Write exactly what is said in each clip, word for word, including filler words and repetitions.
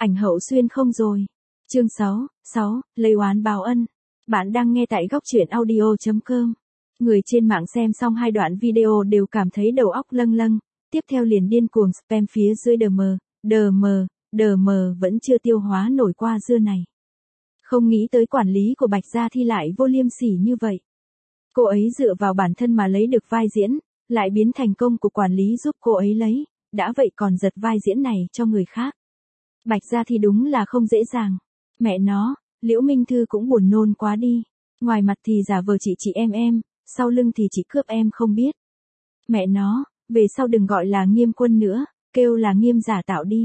Ảnh hậu xuyên không rồi. Chương sáu, sáu, lấy oán báo ân. Bạn đang nghe tại góc truyện audio chấm com. Người trên mạng xem xong hai đoạn video đều cảm thấy đầu óc lâng lâng, tiếp theo liền điên cuồng spam phía dưới đờ mờ, đờ mờ, đờ mờ vẫn chưa tiêu hóa nổi qua dưa này. Không nghĩ tới quản lý của Bạch Gia Thi lại vô liêm sỉ như vậy. Cô ấy dựa vào bản thân mà lấy được vai diễn, lại biến thành công của quản lý giúp cô ấy lấy, đã vậy còn giật vai diễn này cho người khác. Bạch Gia Thi đúng là không dễ dàng. Mẹ nó, Liễu Minh Thư cũng buồn nôn quá đi. Ngoài mặt thì giả vờ chị chị em em, sau lưng thì chỉ cướp em không biết. Mẹ nó, về sau đừng gọi là Nghiêm Quân nữa, kêu là Nghiêm giả tạo đi.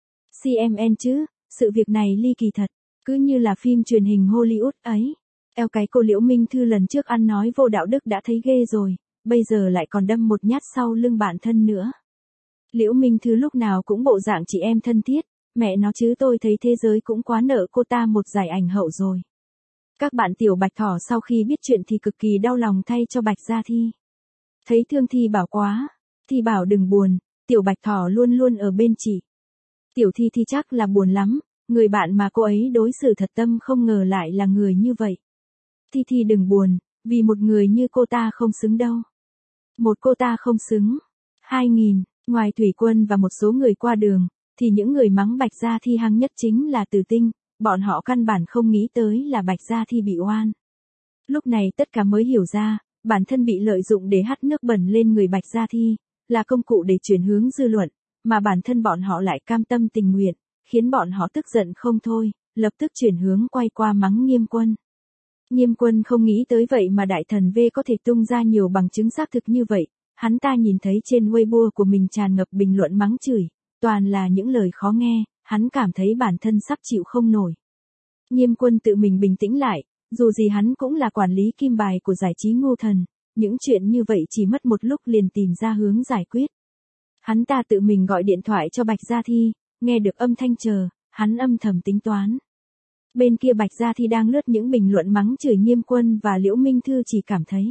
xê em en chứ, sự việc này ly kỳ thật, cứ như là phim truyền hình Hollywood ấy. Eo cái cô Liễu Minh Thư lần trước ăn nói vô đạo đức đã thấy ghê rồi, bây giờ lại còn đâm một nhát sau lưng bạn thân nữa. Liễu Minh Thư lúc nào cũng bộ dạng chị em thân thiết, mẹ nó chứ tôi thấy thế giới cũng quá nợ cô ta một giải ảnh hậu rồi. Các bạn tiểu Bạch Thỏ sau khi biết chuyện thì cực kỳ đau lòng thay cho Bạch Gia Thi. Thấy thương Thi bảo quá, Thi bảo đừng buồn, tiểu Bạch Thỏ luôn luôn ở bên chị. Tiểu Thi Thi chắc là buồn lắm, người bạn mà cô ấy đối xử thật tâm không ngờ lại là người như vậy. Thi Thi đừng buồn, vì một người như cô ta không xứng đâu. Một cô ta không xứng. Hai nghìn, ngoài Thủy Quân và một số người qua đường, thì những người mắng Bạch Gia Thi hăng nhất chính là Từ Tinh, bọn họ căn bản không nghĩ tới là Bạch Gia Thi bị oan. Lúc này tất cả mới hiểu ra, bản thân bị lợi dụng để hắt nước bẩn lên người Bạch Gia Thi, là công cụ để chuyển hướng dư luận, mà bản thân bọn họ lại cam tâm tình nguyện, khiến bọn họ tức giận không thôi, lập tức chuyển hướng quay qua mắng Nghiêm Quân. Nghiêm Quân không nghĩ tới vậy mà đại thần V có thể tung ra nhiều bằng chứng xác thực như vậy, hắn ta nhìn thấy trên Weibo của mình tràn ngập bình luận mắng chửi, toàn là những lời khó nghe, hắn cảm thấy bản thân sắp chịu không nổi. Nghiêm Quân tự mình bình tĩnh lại, dù gì hắn cũng là quản lý kim bài của giải trí Ngô Thần, những chuyện như vậy chỉ mất một lúc liền tìm ra hướng giải quyết. Hắn ta tự mình gọi điện thoại cho Bạch Gia Thi, nghe được âm thanh chờ, hắn âm thầm tính toán. Bên kia Bạch Gia Thi đang lướt những bình luận mắng chửi Nghiêm Quân và Liễu Minh Thư chỉ cảm thấy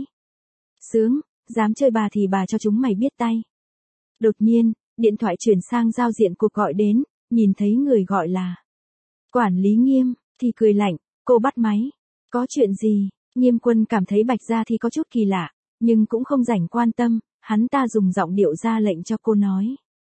sướng, dám chơi bà thì bà cho chúng mày biết tay. Đột nhiên, điện thoại chuyển sang giao diện cuộc gọi đến, nhìn thấy người gọi là quản lý Nghiêm, thì cười lạnh, cô bắt máy. Có chuyện gì? Nghiêm Quân cảm thấy Bạch Gia Thi có chút kỳ lạ, nhưng cũng không rảnh quan tâm, hắn ta dùng giọng điệu ra lệnh cho cô nói.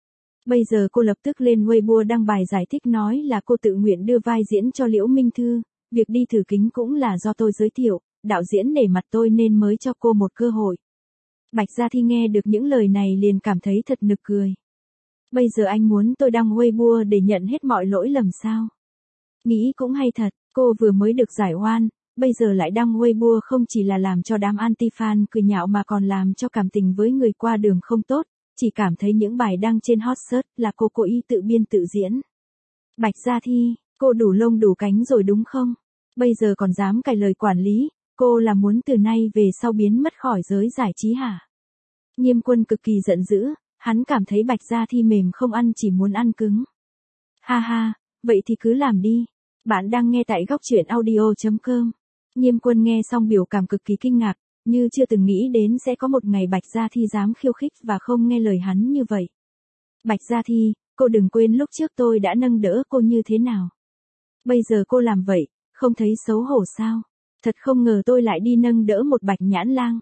Bây giờ cô lập tức lên Weibo đăng bài giải thích nói là cô tự nguyện đưa vai diễn cho Liễu Minh Thư, việc đi thử kính cũng là do tôi giới thiệu, đạo diễn nể mặt tôi nên mới cho cô một cơ hội. Bạch Gia Thi nghe được những lời này liền cảm thấy thật nực cười. Bây giờ anh muốn tôi đăng Weibo để nhận hết mọi lỗi lầm sao? Nghĩ cũng hay thật, cô vừa mới được giải oan, bây giờ lại đăng Weibo không chỉ là làm cho đám anti-fan cười nhạo mà còn làm cho cảm tình với người qua đường không tốt, chỉ cảm thấy những bài đăng trên hot search là cô cố ý tự biên tự diễn. Bạch Gia Thi, cô đủ lông đủ cánh rồi đúng không? Bây giờ còn dám cãi lời quản lý, cô là muốn từ nay về sau biến mất khỏi giới giải trí hả? Nghiêm Quân cực kỳ giận dữ, hắn cảm thấy Bạch Gia Thi mềm không ăn chỉ muốn ăn cứng. Ha ha, vậy thì cứ làm đi. Bạn đang nghe tại góc truyện audio chấm com. Nghiêm Quân nghe xong biểu cảm cực kỳ kinh ngạc, như chưa từng nghĩ đến sẽ có một ngày Bạch Gia Thi dám khiêu khích và không nghe lời hắn như vậy. Bạch Gia Thi, cô đừng quên lúc trước tôi đã nâng đỡ cô như thế nào. Bây giờ cô làm vậy, không thấy xấu hổ sao? Thật không ngờ tôi lại đi nâng đỡ một Bạch Nhãn Lang.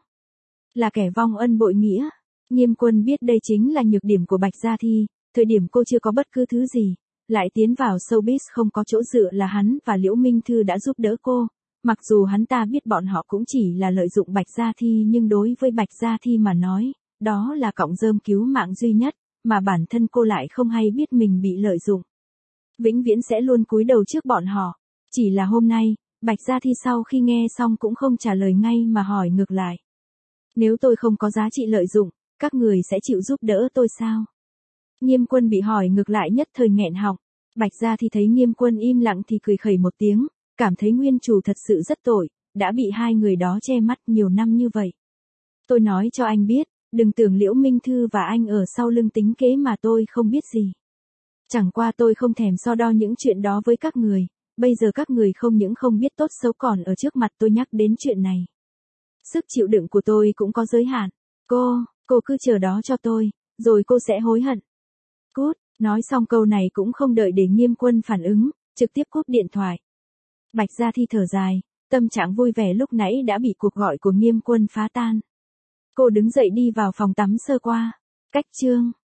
Là kẻ vong ân bội nghĩa. Nghiêm Quân biết đây chính là nhược điểm của Bạch Gia Thi, thời điểm cô chưa có bất cứ thứ gì, lại tiến vào showbiz không có chỗ dựa là hắn và Liễu Minh Thư đã giúp đỡ cô. Mặc dù hắn ta biết bọn họ cũng chỉ là lợi dụng Bạch Gia Thi nhưng đối với Bạch Gia Thi mà nói, đó là cọng rơm cứu mạng duy nhất, mà bản thân cô lại không hay biết mình bị lợi dụng. Vĩnh viễn sẽ luôn cúi đầu trước bọn họ. Chỉ là hôm nay, Bạch Gia Thi sau khi nghe xong cũng không trả lời ngay mà hỏi ngược lại. Nếu tôi không có giá trị lợi dụng, các người sẽ chịu giúp đỡ tôi sao? Nghiêm Quân bị hỏi ngược lại nhất thời nghẹn họng. Bạch Gia Thi thấy Nghiêm Quân im lặng thì cười khẩy một tiếng, cảm thấy nguyên chủ thật sự rất tội, đã bị hai người đó che mắt nhiều năm như vậy. Tôi nói cho anh biết, đừng tưởng Liễu Minh Thư và anh ở sau lưng tính kế mà tôi không biết gì. Chẳng qua tôi không thèm so đo những chuyện đó với các người, bây giờ các người không những không biết tốt xấu còn ở trước mặt tôi nhắc đến chuyện này. Sức chịu đựng của tôi cũng có giới hạn. Cô, cô cứ chờ đó cho tôi, rồi cô sẽ hối hận. Cút, Nói xong câu này cũng không đợi để Nghiêm Quân phản ứng, trực tiếp cúp điện thoại. Bạch Gia Thi thở dài, tâm trạng vui vẻ lúc nãy đã bị cuộc gọi của Nghiêm Quân phá tan. Cô đứng dậy đi vào phòng tắm sơ qua. Cách chương